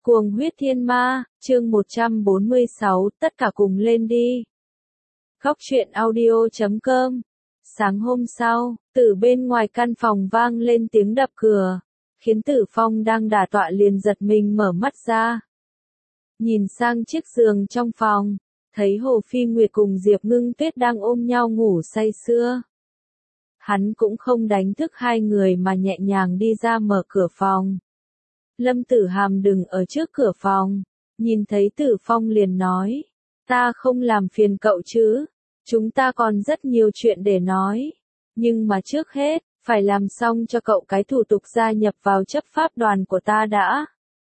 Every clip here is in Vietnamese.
Cuồng huyết thiên ma, chương 146, tất cả cùng lên đi. Góc truyện audio.com. Sáng hôm sau, từ bên ngoài căn phòng vang lên tiếng đập cửa, khiến Tử Phong đang đả tọa liền giật mình mở mắt ra. Nhìn sang chiếc giường trong phòng, thấy Hồ Phi Nguyệt cùng Diệp Ngưng Tuyết đang ôm nhau ngủ say sưa. Hắn cũng không đánh thức hai người mà nhẹ nhàng đi ra mở cửa phòng. Lâm Tử Hàm đứng ở trước cửa phòng, nhìn thấy Tử Phong liền nói, ta không làm phiền cậu chứ, chúng ta còn rất nhiều chuyện để nói, nhưng mà trước hết, phải làm xong cho cậu cái thủ tục gia nhập vào chấp pháp đoàn của ta đã.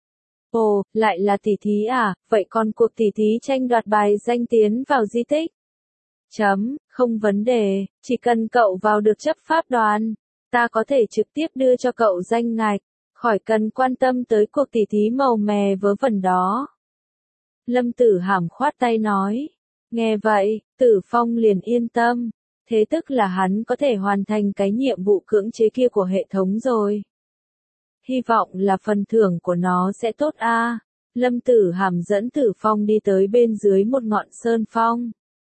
Ồ, lại là tỷ thí à, vậy còn cuộc tỷ thí tranh đoạt bài danh tiến vào di tích? Không vấn đề, chỉ cần cậu vào được chấp pháp đoàn, ta có thể trực tiếp đưa cho cậu danh ngạch, khỏi cần quan tâm tới cuộc tỷ thí màu mè vớ vẩn đó. Lâm Tử Hàm khoát tay nói, nghe vậy, Tử Phong liền yên tâm, thế tức là hắn có thể hoàn thành cái nhiệm vụ cưỡng chế kia của hệ thống rồi. Hy vọng là phần thưởng của nó sẽ tốt a. Lâm Tử Hàm dẫn Tử Phong đi tới bên dưới một ngọn sơn phong.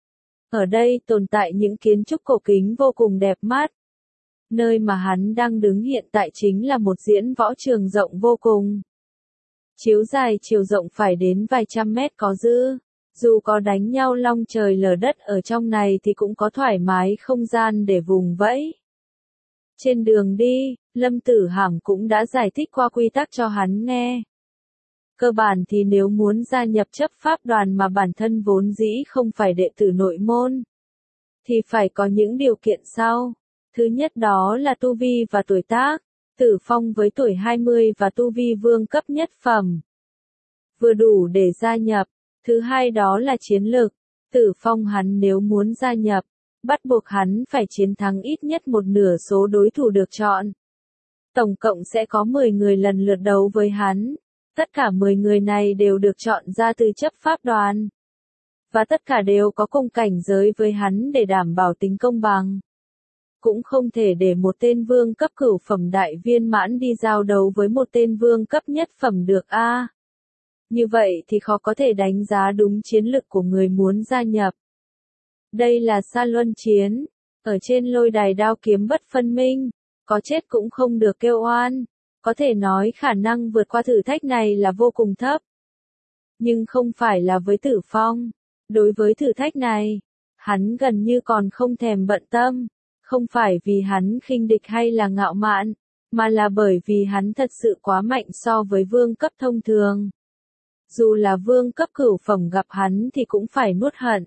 Ở đây tồn tại những kiến trúc cổ kính vô cùng đẹp mắt. Nơi mà hắn đang đứng hiện tại chính là một diễn võ trường rộng vô cùng. Chiếu dài chiều rộng phải đến vài trăm mét có dư. Dù có đánh nhau long trời lở đất ở trong này thì cũng có thoải mái không gian để vùng vẫy. Trên đường đi, Lâm Tử Hàm cũng đã giải thích qua quy tắc cho hắn nghe. Cơ bản thì nếu muốn gia nhập chấp pháp đoàn mà bản thân vốn dĩ không phải đệ tử nội môn, thì phải có những điều kiện sau. Thứ nhất đó là tu vi và tuổi tác. Tử Phong với tuổi 20 và tu vi vương cấp nhất phẩm, vừa đủ để gia nhập. Thứ hai đó là chiến lực. Tử Phong hắn nếu muốn gia nhập, bắt buộc hắn phải chiến thắng ít nhất một nửa số đối thủ được chọn. Tổng cộng sẽ có 10 người lần lượt đấu với hắn. Tất cả 10 người này đều được chọn ra từ chấp pháp đoàn. Và tất cả đều có cùng cảnh giới với hắn để đảm bảo tính công bằng. Cũng không thể để một tên vương cấp cửu phẩm đại viên mãn đi giao đấu với một tên vương cấp nhất phẩm được a. Như vậy thì khó có thể đánh giá đúng chiến lực của người muốn gia nhập. Đây là Sa Luân chiến, ở trên lôi đài đao kiếm bất phân minh, có chết cũng không được kêu oan, có thể nói khả năng vượt qua thử thách này là vô cùng thấp. Nhưng không phải là với Tử Phong, đối với thử thách này, hắn gần như còn không thèm bận tâm. Không phải vì hắn khinh địch hay là ngạo mạn, mà là bởi vì hắn thật sự quá mạnh so với vương cấp thông thường. Dù là vương cấp cửu phẩm gặp hắn thì cũng phải nuốt hận.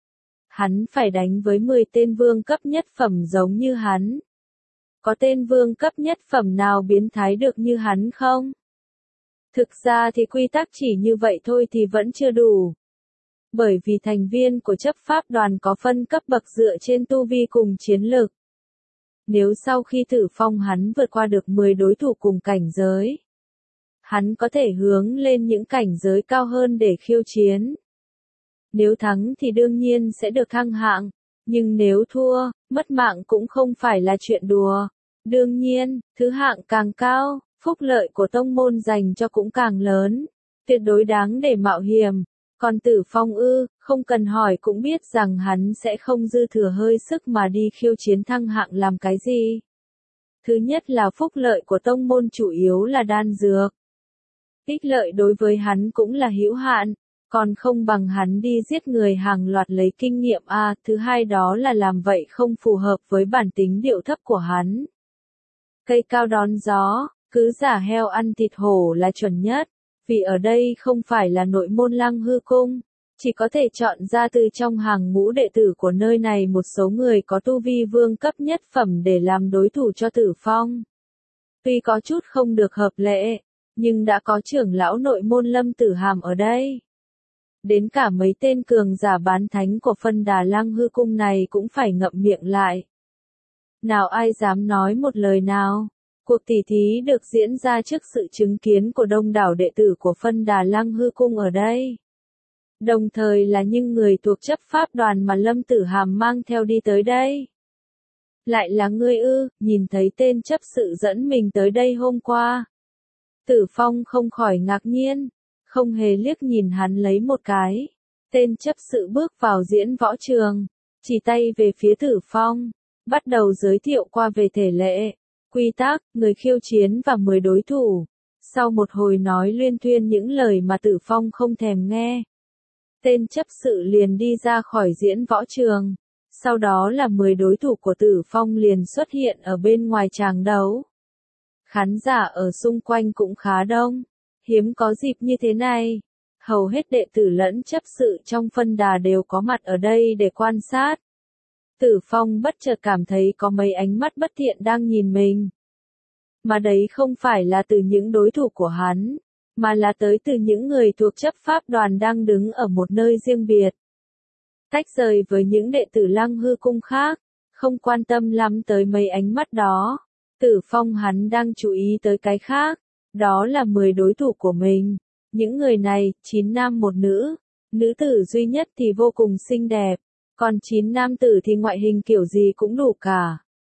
Hắn phải đánh với 10 tên vương cấp nhất phẩm giống như hắn. Có tên vương cấp nhất phẩm nào biến thái được như hắn không? Thực ra thì quy tắc chỉ như vậy thôi thì vẫn chưa đủ. Bởi vì thành viên của chấp pháp đoàn có phân cấp bậc dựa trên tu vi cùng chiến lực. Nếu sau khi Tử Phong hắn vượt qua được 10 đối thủ cùng cảnh giới, hắn có thể hướng lên những cảnh giới cao hơn để khiêu chiến. Nếu thắng thì đương nhiên sẽ được thăng hạng, nhưng nếu thua, mất mạng cũng không phải là chuyện đùa. Đương nhiên, thứ hạng càng cao, phúc lợi của tông môn dành cho cũng càng lớn, tuyệt đối đáng để mạo hiểm. Còn Tử Phong không cần hỏi cũng biết rằng hắn sẽ không dư thừa hơi sức mà đi khiêu chiến thăng hạng làm cái gì. Thứ nhất là phúc lợi của tông môn chủ yếu là đan dược. Ích lợi đối với hắn cũng là hữu hạn, còn không bằng hắn đi giết người hàng loạt lấy kinh nghiệm a. Thứ hai đó là làm vậy không phù hợp với bản tính điệu thấp của hắn. Cây cao đón gió, cứ giả heo ăn thịt hổ là chuẩn nhất. Vì ở đây không phải là nội môn Lăng Hư Cung, chỉ có thể chọn ra từ trong hàng ngũ đệ tử của nơi này một số người có tu vi vương cấp nhất phẩm để làm đối thủ cho Tử Phong. Tuy có chút không được hợp lệ, nhưng đã có trưởng lão nội môn Lâm Tử Hàm ở đây. Đến cả mấy tên cường giả bán thánh của phân đà Lăng Hư Cung này cũng phải ngậm miệng lại. Nào ai dám nói một lời nào. Cuộc tỷ thí được diễn ra trước sự chứng kiến của đông đảo đệ tử của phân đà Lăng Hư Cung ở đây. Đồng thời là những người thuộc chấp pháp đoàn mà Lâm Tử Hàm mang theo đi tới đây. Lại là ngươi nhìn thấy tên chấp sự dẫn mình tới đây hôm qua. Tử Phong không khỏi ngạc nhiên, không hề liếc nhìn hắn lấy một cái. Tên chấp sự bước vào diễn võ trường, chỉ tay về phía Tử Phong, bắt đầu giới thiệu qua về thể lệ, quy tắc, người khiêu chiến và 10 đối thủ. Sau một hồi nói luyên thuyên những lời mà Tử Phong không thèm nghe, tên chấp sự liền đi ra khỏi diễn võ trường. Sau đó là 10 đối thủ của Tử Phong liền xuất hiện ở bên ngoài tràng đấu. Khán giả ở xung quanh cũng khá đông, hiếm có dịp như thế này. Hầu hết đệ tử lẫn chấp sự trong phân đà đều có mặt ở đây để quan sát. Tử Phong bất chợt cảm thấy có mấy ánh mắt bất thiện đang nhìn mình. Mà đấy không phải là từ những đối thủ của hắn, mà là tới từ những người thuộc chấp pháp đoàn đang đứng ở một nơi riêng biệt. Tách rời với những đệ tử Lăng Hư cung khác, không quan tâm lắm tới mấy ánh mắt đó. Tử Phong hắn đang chú ý tới cái khác, đó là 10 đối thủ của mình. Những người này, 9 nam 1 nữ, nữ tử duy nhất thì vô cùng xinh đẹp, còn 9 nam tử thì ngoại hình kiểu gì cũng đủ cả.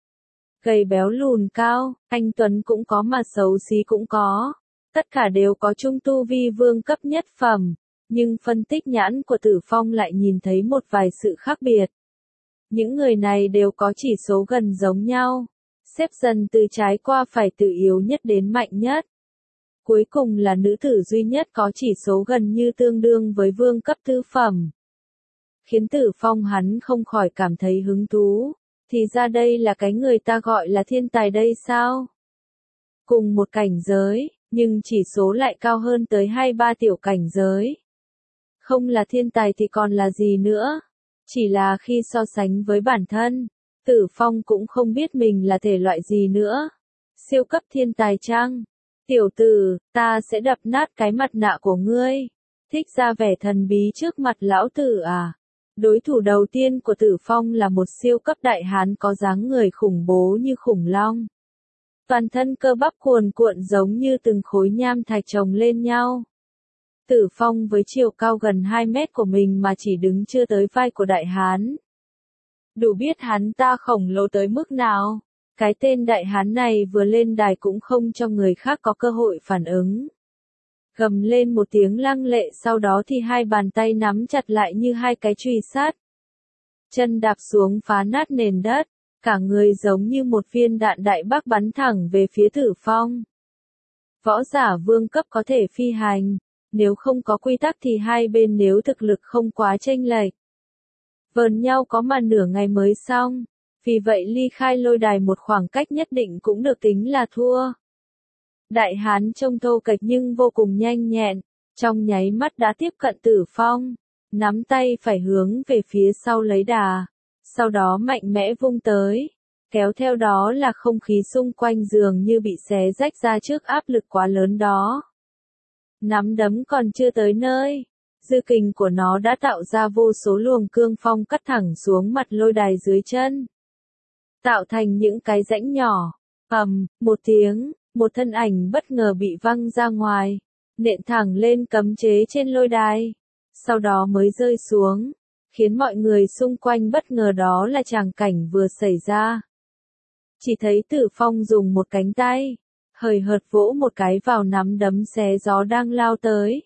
Gầy béo lùn cao, anh tuấn cũng có mà xấu xí cũng có, tất cả đều có chung tu vi vương cấp nhất phẩm, nhưng phân tích nhãn của Tử Phong lại nhìn thấy một vài sự khác biệt. Những người này đều có chỉ số gần giống nhau, xếp dần từ trái qua phải từ yếu nhất đến mạnh nhất. Cuối cùng là nữ tử duy nhất có chỉ số gần như tương đương với vương cấp tứ phẩm. Khiến Tử Phong hắn không khỏi cảm thấy hứng thú, thì ra đây là cái người ta gọi là thiên tài đây sao? Cùng một cảnh giới, nhưng chỉ số lại cao hơn tới 2-3 tiểu cảnh giới. Không là thiên tài thì còn là gì nữa? Chỉ là khi so sánh với bản thân, Tử Phong cũng không biết mình là thể loại gì nữa. Siêu cấp thiên tài chăng? Tiểu tử, ta sẽ đập nát cái mặt nạ của ngươi. Thích ra vẻ thần bí trước mặt lão tử à? Đối thủ đầu tiên của Tử Phong là một siêu cấp đại hán có dáng người khủng bố như khủng long. Toàn thân cơ bắp cuồn cuộn giống như từng khối nham thạch chồng lên nhau. Tử Phong với chiều cao gần 2 mét của mình mà chỉ đứng chưa tới vai của đại hán. Đủ biết hắn ta khổng lồ tới mức nào. Cái tên đại hán này vừa lên đài cũng không cho người khác có cơ hội phản ứng. Gầm lên một tiếng lăng lệ, sau đó thì hai bàn tay nắm chặt lại như hai cái chùy sắt. Chân đạp xuống phá nát nền đất, cả người giống như một viên đạn đại bác bắn thẳng về phía Tử Phong. Võ giả vương cấp có thể phi hành, nếu không có quy tắc thì hai bên nếu thực lực không quá chênh lệch, vờn nhau có mà nửa ngày mới xong. Vì vậy ly khai lôi đài một khoảng cách nhất định cũng được tính là thua. Đại hán trông thô kệch nhưng vô cùng nhanh nhẹn, trong nháy mắt đã tiếp cận Tử Phong, nắm tay phải hướng về phía sau lấy đà, sau đó mạnh mẽ vung tới, kéo theo đó là không khí xung quanh dường như bị xé rách ra trước áp lực quá lớn đó. Nắm đấm còn chưa tới nơi, dư kình của nó đã tạo ra vô số luồng cương phong cắt thẳng xuống mặt lôi đài dưới chân, tạo thành những cái rãnh nhỏ. Một tiếng, một thân ảnh bất ngờ bị văng ra ngoài, nện thẳng lên cấm chế trên lôi đài, sau đó mới rơi xuống, khiến mọi người xung quanh bất ngờ đó là tràng cảnh vừa xảy ra. Chỉ thấy Tử Phong dùng một cánh tay, hời hợt vỗ một cái vào nắm đấm xé gió đang lao tới.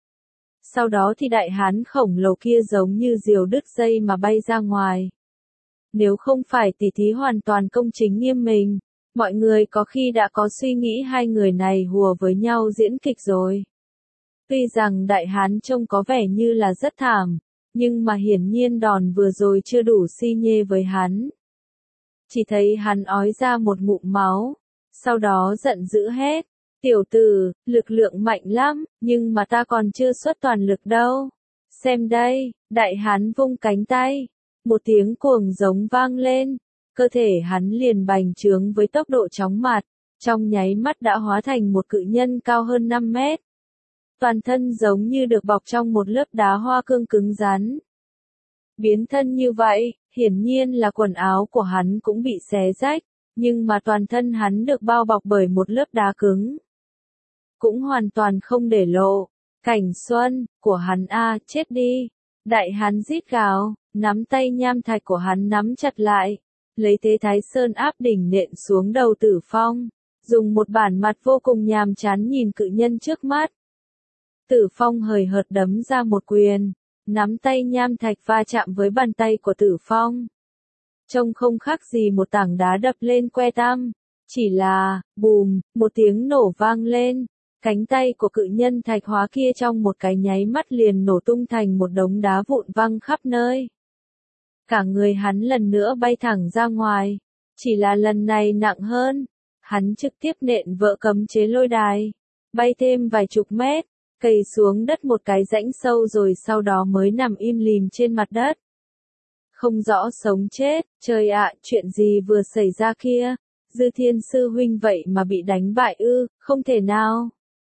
Sau đó thì đại hán khổng lồ kia giống như diều đứt dây mà bay ra ngoài. Nếu không phải tỉ thí hoàn toàn công chính nghiêm minh, mọi người có khi đã có suy nghĩ hai người này hùa với nhau diễn kịch rồi. Tuy rằng đại hán trông có vẻ như là rất thảm, nhưng mà hiển nhiên đòn vừa rồi chưa đủ si nhê với hắn. Chỉ thấy hắn ói ra một ngụm máu, sau đó giận dữ hét, tiểu tử, lực lượng mạnh lắm, nhưng mà ta còn chưa xuất toàn lực đâu. Xem đây, đại hán vung cánh tay, một tiếng cuồng giống vang lên, cơ thể hắn liền bành trướng với tốc độ chóng mặt, trong nháy mắt đã hóa thành một cự nhân cao hơn 5 mét. Toàn thân giống như được bọc trong một lớp đá hoa cương cứng rắn. Biến thân như vậy, hiển nhiên là quần áo của hắn cũng bị xé rách, nhưng mà toàn thân hắn được bao bọc bởi một lớp đá cứng. Cũng hoàn toàn không để lộ. Cảnh xuân, của hắn chết đi. Đại hán rít gào, nắm tay nham thạch của hắn nắm chặt lại, lấy thế Thái Sơn áp đỉnh nện xuống đầu Tử Phong, dùng một bản mặt vô cùng nhàm chán nhìn cự nhân trước mắt. Tử Phong hời hợt đấm ra một quyền, nắm tay nham thạch va chạm với bàn tay của Tử Phong. Trông không khác gì một tảng đá đập lên que tăm, chỉ là, bùm, một tiếng nổ vang lên, cánh tay của cự nhân thạch hóa kia trong một cái nháy mắt liền nổ tung thành một đống đá vụn văng khắp nơi. Cả người hắn lần nữa bay thẳng ra ngoài, chỉ là lần này nặng hơn, hắn trực tiếp nện vỡ cấm chế lôi đài, bay thêm vài chục mét, cày xuống đất một cái rãnh sâu rồi sau đó mới nằm im lìm trên mặt đất. Không rõ sống chết, trời ạ, chuyện gì vừa xảy ra kia, Dư Thiên sư huynh vậy mà bị đánh bại ư, không thể nào.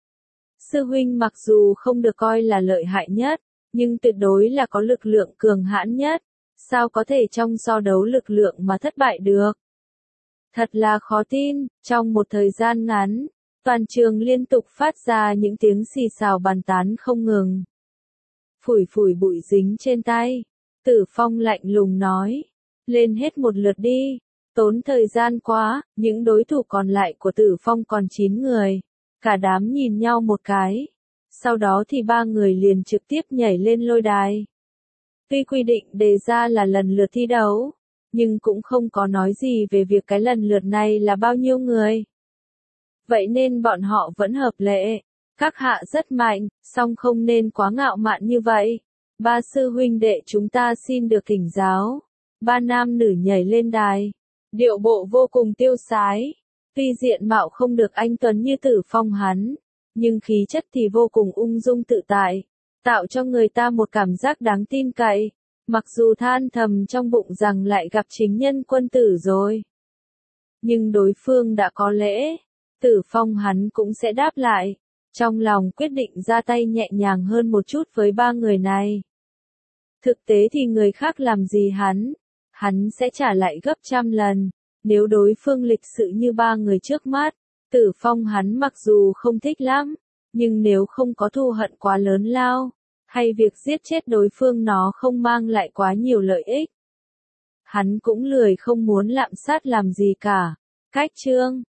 Sư huynh mặc dù không được coi là lợi hại nhất, nhưng tuyệt đối là có lực lượng cường hãn nhất, sao có thể trong so đấu lực lượng mà thất bại được. Thật là khó tin, trong một thời gian ngắn, toàn trường liên tục phát ra những tiếng xì xào bàn tán không ngừng. Phủi phủi bụi dính trên tay, Tử Phong lạnh lùng nói, lên hết một lượt đi, tốn thời gian quá, những đối thủ còn lại của Tử Phong còn 9 người, cả đám nhìn nhau một cái, sau đó thì 3 người liền trực tiếp nhảy lên lôi đài. Tuy quy định đề ra là lần lượt thi đấu, nhưng cũng không có nói gì về việc cái lần lượt này là bao nhiêu người. Vậy nên bọn họ vẫn hợp lệ, các hạ rất mạnh, song không nên quá ngạo mạn như vậy. 3 sư huynh đệ chúng ta xin được thỉnh giáo. 3 nam nữ nhảy lên đài, điệu bộ vô cùng tiêu sái. Tuy diện mạo không được anh tuấn như Tử Phong hắn, nhưng khí chất thì vô cùng ung dung tự tại, tạo cho người ta một cảm giác đáng tin cậy, mặc dù than thầm trong bụng rằng lại gặp chính nhân quân tử rồi. Nhưng đối phương đã có lễ, Tử Phong hắn cũng sẽ đáp lại, trong lòng quyết định ra tay nhẹ nhàng hơn một chút với 3 người này. Thực tế thì người khác làm gì hắn sẽ trả lại gấp trăm lần, nếu đối phương lịch sự như 3 người trước mắt, Tử Phong hắn mặc dù không thích lắm, nhưng nếu không có thù hận quá lớn lao, hay việc giết chết đối phương nó không mang lại quá nhiều lợi ích, hắn cũng lười không muốn lạm sát làm gì cả. Cách chương